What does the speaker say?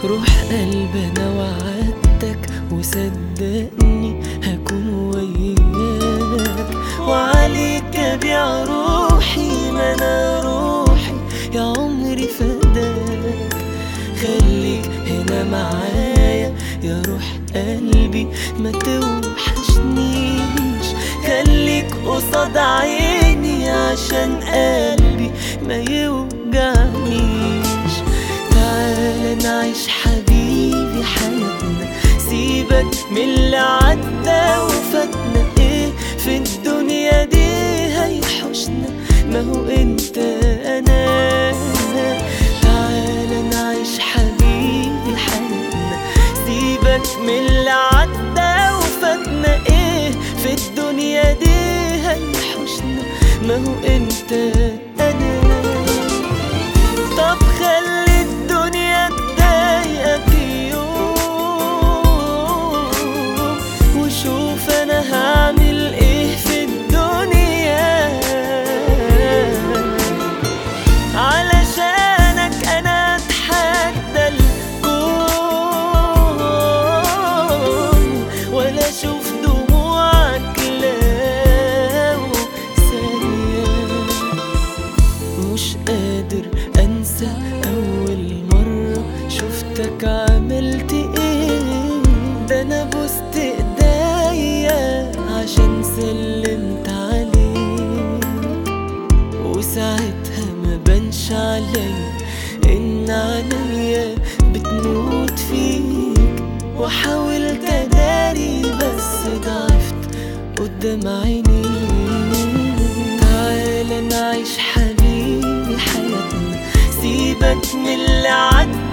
روح قلبي انا وعدتك وصدقني هكون وياك، وعليك ابيع روحي، ما انا روحي يا عمري فداك. خليك هنا معايا يا روح قلبي ما توحشنيش، خليك قصاد عيني عشان قلبي ما يوجعنيش. تعال نعيش حبيبي حياتنا، سيبك من اللي عدى وفاتنا، ايه في الدنيا دي هيحوشنا ما هو انت انا. تعال نعيش حبيبي حياتنا، سيبك من اللي عدى وفاتنا، ايه في الدنيا دي هيحوشنا ما هو انت انا. طب خلي الدنيا تضايقك يوم وشوف انا هعمل ايه في الدنيا، علشانك انا اتحدى الكون ولا اشوف دموعك لو ثانية. مش قادر انسى اول مرة شفتك عملت ايه، ده انا بوست ايديا عشان سلمت عليك، وساعتها ما بانش عليا ان عينيا بتموت فيك، وحاولت اداري بس ضعفت قدام عينيك. تعال نعيش حبيبي حياتنا، سيبك من اللي عدى